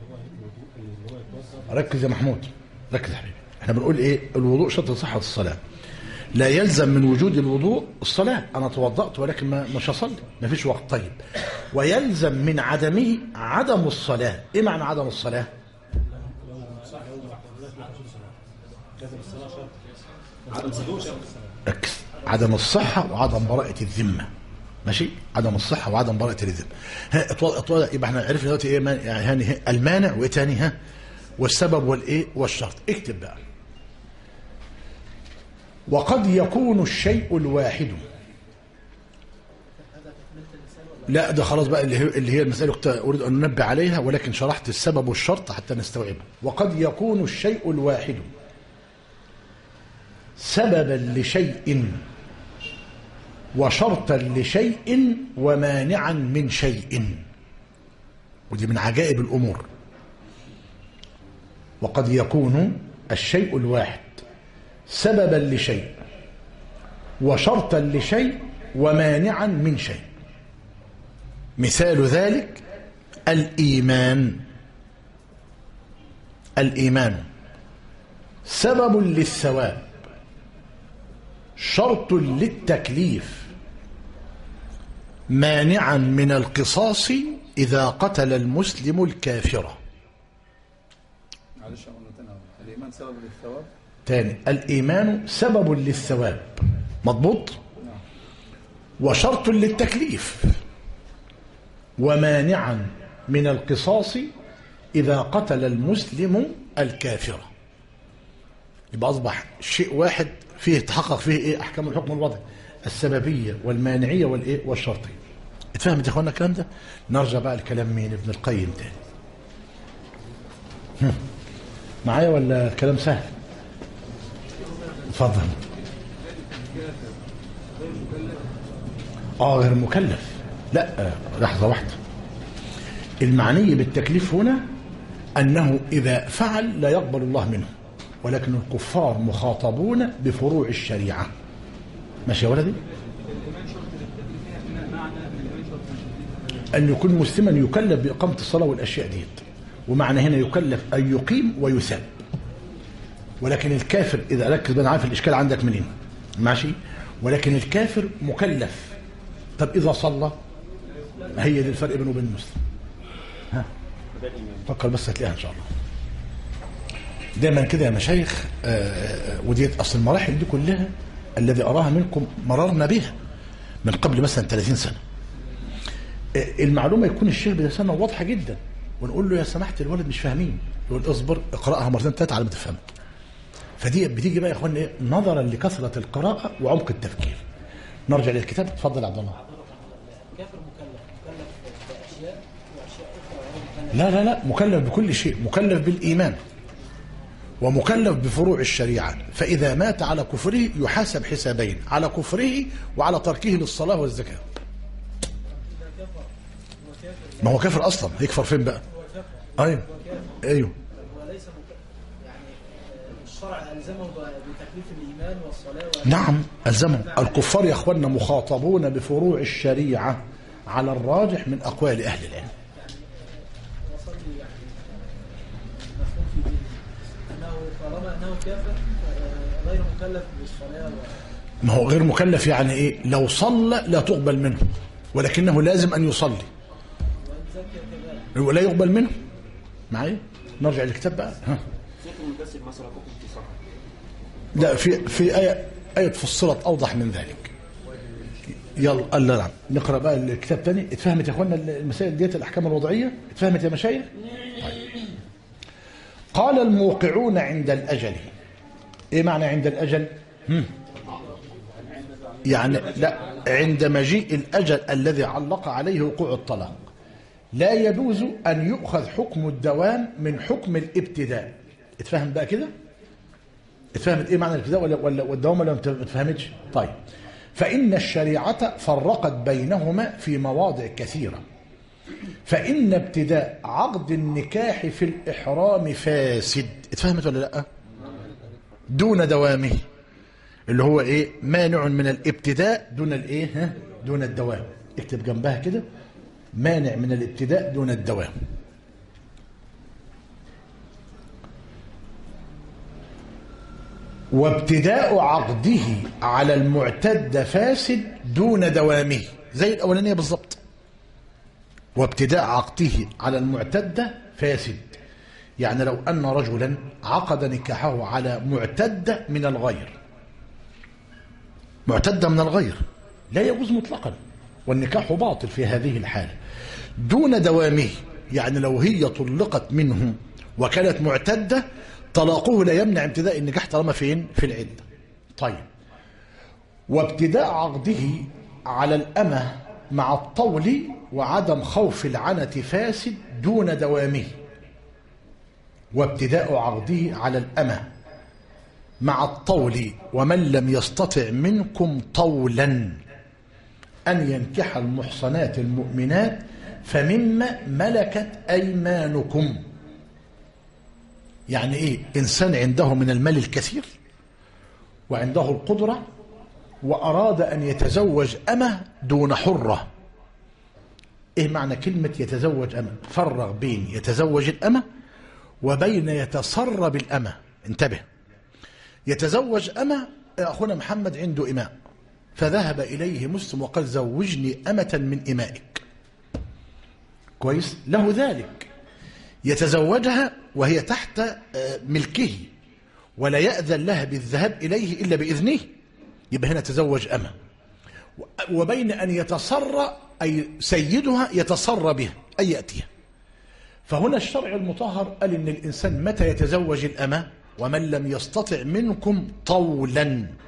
ركز يا محمود، ركز يا حبيبي. احنا بنقول ايه؟ الوضوء شرط صحة الصلاة. لا يلزم من وجود الوضوء الصلاة. انا توضأت ولكن مش هصلي، ما فيش وقت. طيب، ويلزم من عدمه عدم الصلاة. ايه معنى عدم الصلاة؟ ركز: عدم الصحة وعدم براءة الذمة. ماشي؟ عدم الصحة وعدم براءة الذمة. يبقى احنا عرفنا دلوقتي ايه يعني المانع، وايه تاني؟ والسبب والايه؟ والشرط. اكتب بقى: وقد يكون الشيء الواحد. لا ده خلاص بقى اللي هي المسألة كنت أريد أن ننبه عليها، ولكن شرحت السبب والشرط حتى نستوعبها. وقد يكون الشيء الواحد سببا لشيء وشرطا لشيء ومانعا من شيء، ودي من عجائب الأمور. وقد يكون الشيء الواحد سببا لشيء وشرطا لشيء ومانعا من شيء. مثال ذلك الإيمان. الإيمان سبب للثواب، شرط للتكليف، مانعا من القصاص إذا قتل المسلم الكافر. معلش قلنا الإيمان سبب للثواب. تاني، الإيمان سبب للثواب، مضبوط، وشرط للتكليف، ومانعا من القصاص إذا قتل المسلم الكافر. يبقى أصبح شيء واحد فيه تحقق فيه إيه؟ أحكام الحكم الوضعي، السببية والمانعية والإيه؟ والشرطية. اتفهمت يا اخوانا الكلام ده؟ نرجع بقى لكلام مين؟ ابن القيم تاني. معايا ولا كلام سهل؟ اتفضل. غير مكلف. لا لحظة واحدة. المعني بالتكليف هنا أنه إذا فعل لا يقبل الله منه، ولكن الكفار مخاطبون بفروع الشريعة. ماشي يا ولدي؟ أن يكون مسلما يكلف بإقامة الصلاة والأشياء ديت، ومعنى هنا يكلف أن يقيم ويثاب. ولكن الكافر إذا ركز بقى، عارف الإشكال عندك منين؟ ماشي؟ ولكن الكافر مكلف. طب إذا صلى، هي دي الفرق بينه وبين المسلم. ها فكر بس هتلاقيها إن شاء الله. دايما كده يا مشايخ، وديت أصل المراحل دي كلها الذي أراها منكم مررنا بها من قبل مثلا 30 سنة. المعلومة يكون الشيخ بلسانه واضحة جدا، ونقول له يا سمحت الولد مش فاهمين، يقول اصبر اقرأها مرتين ثلاثة على ما تفهمها. فدي بتيجي بقى يا اخوانا ايه؟ نظرا لكثرة القراءة وعمق التفكير. نرجع للكتاب. اتفضل يا عبد الله. كافر مكلف بأشياء وأشياء أخرى. لا مكلف بكل شيء، مكلف بالإيمان ومكلف بفروع الشريعة. فإذا مات على كفره يحاسب حسابين، على كفره وعلى تركه للصلاة والزكاة. ما هو كافر أصلا، يكفر فين بقى؟ أيوه وليس يعني الشرع ألزمه بتكليف الإيمان والصلاة نعم ألزمه. الكفار يا أخوانا مخاطبون بفروع الشريعة على الراجح من أقوال أهل العلم. وصلي يعني مفهوم في دينه أنه طالما أنه كافر غير مكلف بالصلاة ما هو غير مكلف يعني إيه؟ لو صلى لا تقبل منه، ولكنه لازم أن يصلي ولا يقبل منه. معايا؟ نرجع للكتاب بقى. لا في آية فصلت أوضح من ذلك. يلا نعم نقرأ بقى الكتاب تاني. اتفهمت يا اخوانا المسائل ديت الأحكام الوضعية؟ اتفهمت يا مشايخ؟ طيب. قال الموقعون عند الأجل. ايه معنى عند الأجل؟ يعني لا، عند مجيء الأجل الذي علق عليه وقوع الطلاق لا يجوز أن يؤخذ حكم الدوام من حكم الابتداء. اتفهم بقى كده؟ اتفهمت ايه معنى الابتداء ولا والدوام ولا ما اتفهمتش؟ طيب. فإن الشريعة فرقت بينهما في مواضع كثيرة. فإن ابتداء عقد النكاح في الإحرام فاسد. اتفهمت ولا لا؟ دون دوامه، اللي هو ايه؟ مانع من الابتداء دون الايه؟ دون الدوام. اكتب جنبها كده، مانع من الابتداء دون الدوام. وابتداء عقده على المعتد فاسد دون دوامه، زي الأولانية بالضبط. وابتداء عقده على المعتد فاسد، يعني لو أن رجلا عقد نكاحه على معتد من الغير، معتد من الغير لا يجوز مطلقا، والنكاح باطل في هذه الحالة دون دوامه. يعني لو هي طلقت منه وكانت معتدة، طلاقه لا يمنع ابتداء النكاح طالما فين؟ في العدة. طيب. وابتداء عقده على الأمة مع الطول وعدم خوف العنة فاسد دون دوامه، وابتداء عقده على الأمة مع الطول ومن لم يستطع منكم طولا أن ينكح المحصنات المؤمنات فمما ملكت أيمانكم. يعني إيه؟ إنسان عنده من المال الكثير وعنده القدرة وأراد أن يتزوج أمة دون حرة. إيه معنى كلمة يتزوج أمة؟ فرق بين يتزوج الأمة وبين يتسرى بالأمة. انتبه، يتزوج أمة، أخونا محمد عنده إماء فذهب إليه مسلم وقال زوجني أمة من إمائك، كويس، له ذلك، يتزوجها وهي تحت ملكه ولا يأذن لها بالذهاب إليه إلا بإذنه، يبقى هنا تزوج أمة. وبين أن يتسرى أي سيدها يتسرى بها أي يأتيها. فهنا الشرع المطهر قال إن الإنسان متى يتزوج الأمة ومن لم يستطع منكم طولا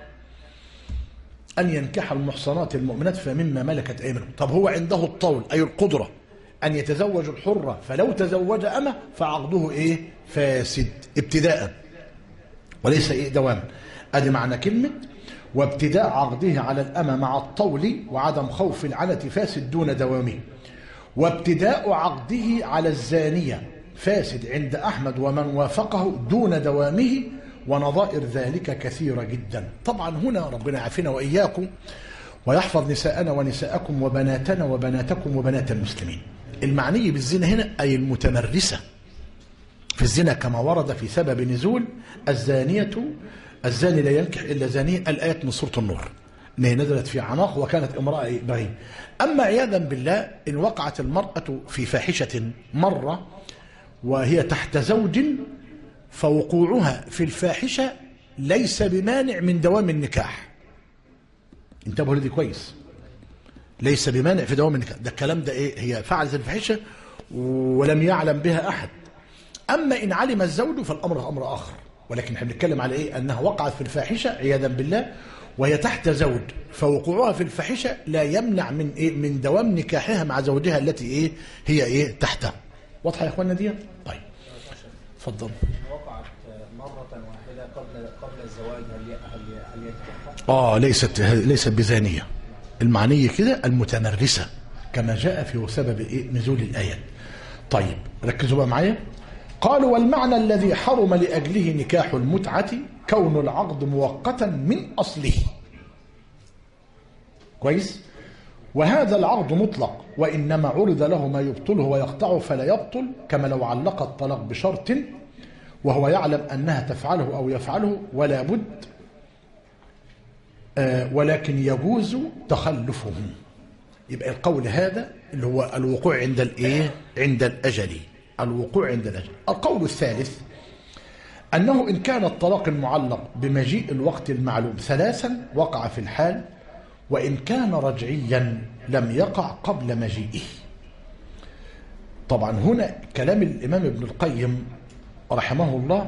أن ينكح المحصنات المؤمنات فمما ملكت أيمانكم. طب هو عنده الطول أي القدرة أن يتزوج الحرة، فلو تزوج أمة فعقده إيه؟ فاسد ابتداء وليس إيه؟ دواما. أدي معنى كلمة وابتداء عقده على الأمة مع الطول وعدم خوف العنة فاسد دون دوامه، وابتداء عقده على الزانية فاسد عند أحمد ومن وافقه دون دوامه، ونظائر ذلك كثيرة جدا. طبعا هنا ربنا يعافينا وإياكم ويحفظ نساءنا ونساءكم وبناتنا وبناتكم وبنات المسلمين. المعني بالزنا هنا أي المتمرسة في الزنا كما ورد في سبب نزول الزاني لا ينكح إلا زانية، الآيات من سورة النور إن هي نزلت في عناق وكانت امرأة بريئة. أما عياذا بالله إن وقعت المرأة في فاحشة مرة وهي تحت زوج فوقوعها في الفاحشة ليس بمانع من دوام النكاح. انتبهوا لدي كويس، ليس بمانع في دوام النكاح. ده الكلام ده إيه؟ هي فعلت الفاحشة ولم يعلم بها أحد. أما إن علم الزوج فالأمر أمر آخر، ولكن احنا بنتكلم على إيه؟ أنها وقعت في الفاحشة عياذا بالله وهي تحت زوج، فوقوعها في الفاحشة لا يمنع من إيه؟ من دوام نكاحها مع زوجها التي إيه؟ هي إيه؟ تحتها. واضحة يا إخواننا دي؟ طيب اتفضل. وقعت مرة واحدة قبل الزواج هل ينكحها؟ ليست بزانية. المعنية كده المتمرسة كما جاء في سبب إيه؟ نزول الآيات. طيب ركزوا بقى معايا. قالوا والمعنى الذي حرم لأجله نكاح المتعة كون العقد مؤقتا من أصله. كويس؟ وهذا العقد مطلق وإنما عرض له ما يبطله ويقطعه فلا يبطل، كما لو علق الطلاق بشرط وهو يعلم أنها تفعله أو يفعله ولا بد ولكن يجوز تخلفه. يبقى القول هذا اللي هو الوقوع عند الإيه؟ عند الأجل. الوقوع عند الأجل. القول الثالث أنه إن كان الطلاق المعلق بمجيء الوقت المعلوم ثلاثا وقع في الحال، وإن كان رجعيا لم يقع قبل مجيئه. طبعا هنا كلام الإمام ابن القيم رحمه الله،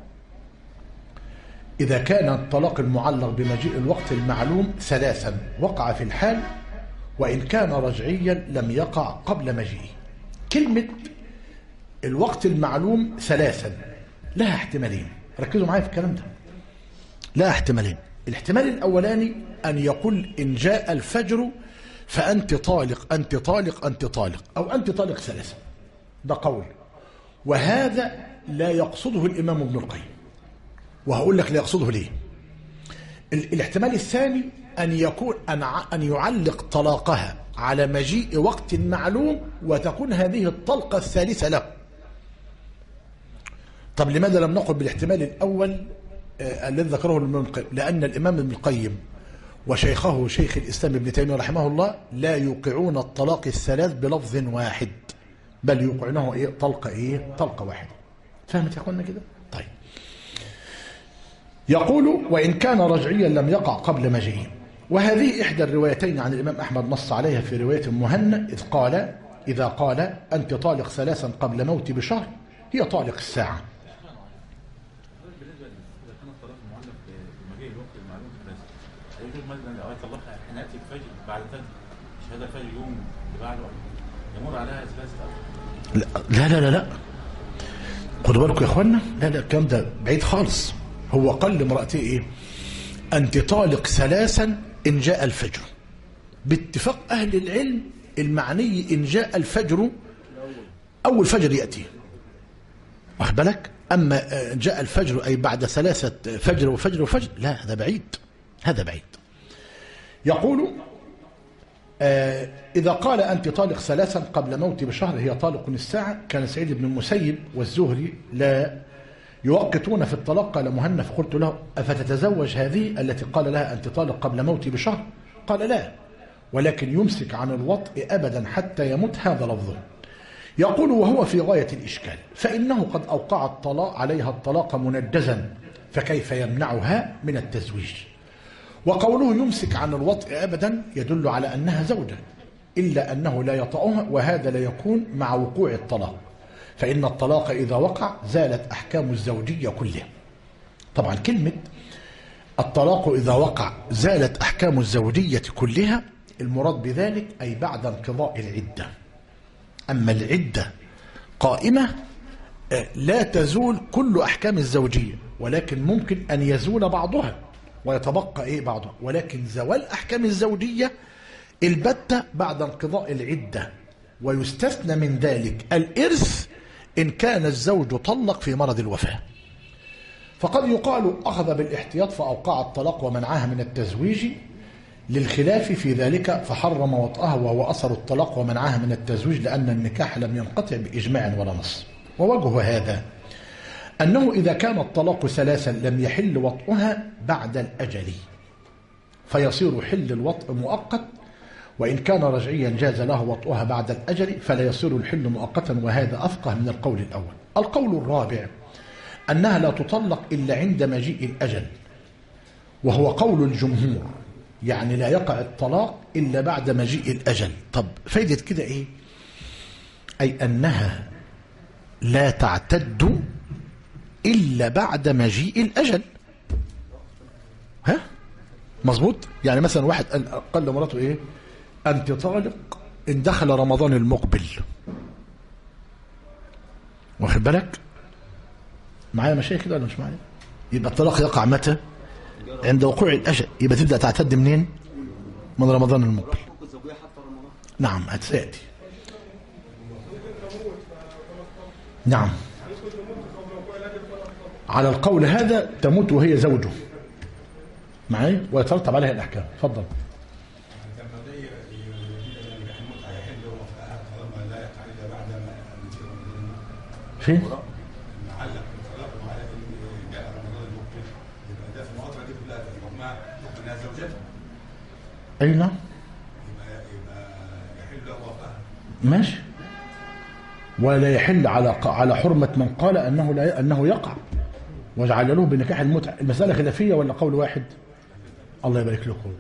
إذا كان الطلاق المعلق بمجيء الوقت المعلوم ثلاثا وقع في الحال، وإن كان رجعيا لم يقع قبل مجيئه. كلمة الوقت المعلوم ثلاثا لها احتمالين، ركزوا معايا في الكلام ده. لها احتمالين. الاحتمال الأولاني أن يقول إن جاء الفجر فأنت طالق أنت طالق أنت طالق، أو أنت طالق ثلاثة. ده قول، وهذا لا يقصده الإمام ابن القيم، وهقول لك لا يقصده ليه. الاحتمال الثاني أن يكون أن يعلق طلاقها على مجيء وقت معلوم وتكون هذه الطلقة الثالثة له. طب لماذا لم نقل بالاحتمال الأول الذي ذكره ابن القيم؟ لأن الإمام ابن القيم وشيخه شيخ الإسلام ابن تيمية رحمه الله لا يوقعون الطلاق الثلاث بلفظ واحد، بل يوقعونه إيه؟ طلقة إيه؟ طلقة واحدة. فهمت يا أخوانا كده؟ طيب. يقول وإن كان رجعيا لم يقع قبل مجيئه. وهذه إحدى الروايتين عن الإمام أحمد نص عليها في رواية مهنا إذا قال أنت طالق ثلاثا قبل موتي بشهر هي طالق الساعة. يقول مثلا لو طلقها حين ياتي الفجر بعد ثلاث شهاده فجر يوم اللي بعده يمر عليها 3 لا لا لا لا، خدوا بالكم يا اخوانا، لا لا الكلام ده بعيد خالص. هو قال لامرأته ايه؟ انت طالق 3 ان جاء الفجر. باتفاق اهل العلم المعني ان جاء الفجر اول فجر ياتي، واخد بالك؟ اما جاء الفجر اي بعد 3 فجر وفجر وفجر، لا هذا بعيد، هذا بعيد. يقول إذا قال أنت طالق 3 قبل موتي بشهر هي طالق الساعة. كان سعيد بن المسيب والزهري لا يوقتون في الطلاق. قال مهنا فقلت له أفتتزوج هذه التي قال لها أنت طالق قبل موتي بشهر؟ قال لا، ولكن يمسك عن الوطء أبدا حتى يموت. هذا لفظه. يقول وهو في غاية الإشكال، فإنه قد أوقع الطلاق عليها الطلاق منجزا، فكيف يمنعها من التزويج؟ وقوله يمسك عن الوطء أبدا يدل على أنها زوجة، إلا أنه لا يطأها، وهذا لا يكون مع وقوع الطلاق، فإن الطلاق إذا وقع زالت أحكام الزوجية كلها. طبعا كلمة الطلاق إذا وقع زالت أحكام الزوجية كلها، المراد بذلك أي بعد انقضاء العدة. أما العدة قائمة لا تزول كل أحكام الزوجية، ولكن ممكن أن يزول بعضها ويتبقى بعضها، ولكن زوال أحكام الزوجية البتة بعد انقضاء العدة. ويستثنى من ذلك الإرث إن كان الزوج طلق في مرض الوفاة. فقد يقال أخذ بالاحتياط فأوقع الطلاق ومنعها من التزويج للخلاف في ذلك فحرم وطئها، وهو أثر الطلاق ومنعها من التزويج لأن النكاح لم ينقطع بإجماع ولا نص. ووجه هذا أنه إذا كان الطلاق 3 لم يحل وطئها بعد الأجل، فيصير حل الوطء مؤقت، وإن كان رجعيا جاز له وطئها بعد الأجل فلا يصير الحل مؤقتا، وهذا أفقه من القول الأول. القول الرابع أنها لا تطلق إلا عند مجيء الأجل، وهو قول الجمهور، يعني لا يقع الطلاق إلا بعد مجيء الأجل. طب فايدة كده إيه؟ أي أنها لا تعتد إلا بعد مجيء الأجل. ها؟ مظبوط؟ يعني مثلا واحد قال لمراته إيه؟ أنت طالق إن دخل رمضان المقبل. واخد بالك؟ معايا مشايخ كده ولا مش معايا؟ يبقى الطلاق يقع متى؟ عند وقوع الأجل. يبقى تبدأ تعتد منين؟ من رمضان المقبل. نعم هتسأتي. نعم على القول هذا تموت وهي زوجه معي ويترتب عليها الأحكام. تفضل. فين؟ أين؟ ماشي. ولا يحل على حرمة من قال أنه يقع وجعل له بنكاح المتعة. المسألة خلافية ولا قول واحد؟ الله يبارك لكم.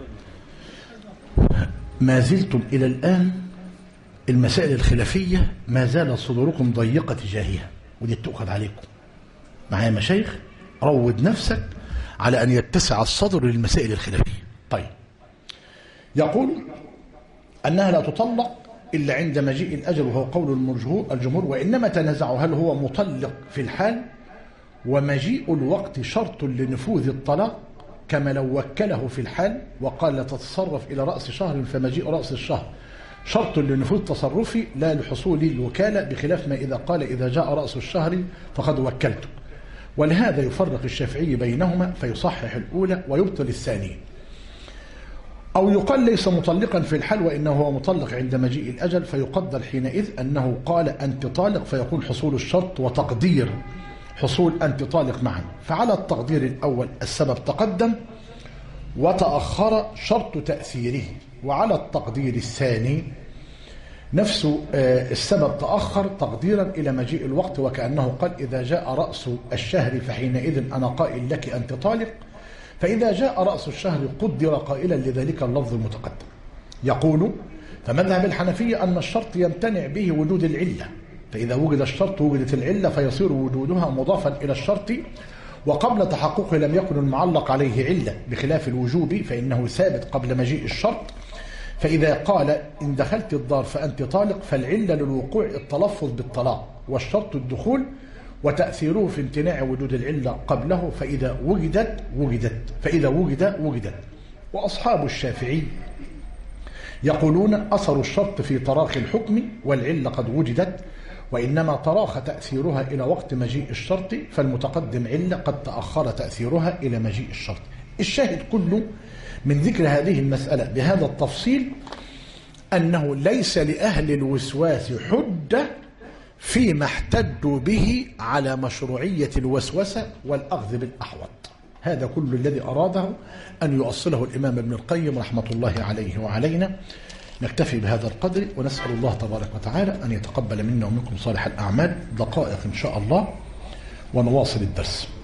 ما زلتم إلى الآن المسائل الخلافية ما زالت صدوركم ضيقة تجاهها، ودي تؤخذ عليكم. معايا مشايخ؟ روض نفسك على أن يتسع الصدر للمسائل الخلافية. طيب، يقول أنها لا تطلق إلا عند مجيء الأجل، وهو قول الجمهور، وإنما تنازعوا هل هو مطلق في الحال ومجيء الوقت شرط لنفوذ الطلاق، كما لو وكله في الحال وقال لا تتصرف إلى رأس شهر فمجيء رأس الشهر شرط لنفوذ تصرفي لا لحصول الوكالة، بخلاف ما إذا قال إذا جاء رأس الشهر فقد وكلته. ولهذا يفرق الشافعي بينهما فيصحح الأولى ويبطل الثانية. أو يقال ليس مطلقا في الحال وإنه هو مطلق عند مجيء الأجل، فيقدر حينئذ أنه قال أنت طالق، فيكون حصول الشرط وتقدير حصول أنت طالق معا. فعلى التقدير الأول السبب تقدم وتأخر شرط تأثيره، وعلى التقدير الثاني نفس السبب تأخر تقديرا إلى مجيء الوقت، وكأنه قال إذا جاء رأس الشهر فحينئذ أنا قائل لك أنت طالق، فإذا جاء رأس الشهر قدر قائلا لذلك اللفظ المتقدم. يقول فمذهب الحنفية أن الشرط يمتنع به وجود العلة، فإذا وجد الشرط وجدت العلة فيصير وجودها مضافا إلى الشرط، وقبل تحققه لم يكن المعلق عليه علة، بخلاف الوجوب فإنه ثابت قبل مجيء الشرط، فإذا قال إن دخلت الدار فأنت طالق فالعلة للوقوع التلفظ بالطلاق، والشرط الدخول وتأثيره في امتناع وجود العلة قبله، فإذا وجدت. وأصحاب الشافعي يقولون أثر الشرط في تراخي الحكم والعلة قد وجدت، وإنما تراخى تأثيرها إلى وقت مجيء الشرط، فالمتقدم علة قد تأخر تأثيرها إلى مجيء الشرط. الشاهد كله من ذكر هذه المسألة بهذا التفصيل أنه ليس لأهل الوسواس حجة فيما احتجوا به على مشروعية الوسوسة والأخذ بالأحوط. هذا كل الذي أراده أن يؤصله الإمام ابن القيم رحمة الله عليه وعلينا. نكتفي بهذا القدر، ونسأل الله تبارك وتعالى أن يتقبل منا ومنكم صالح الأعمال. دقائق إن شاء الله ونواصل الدرس.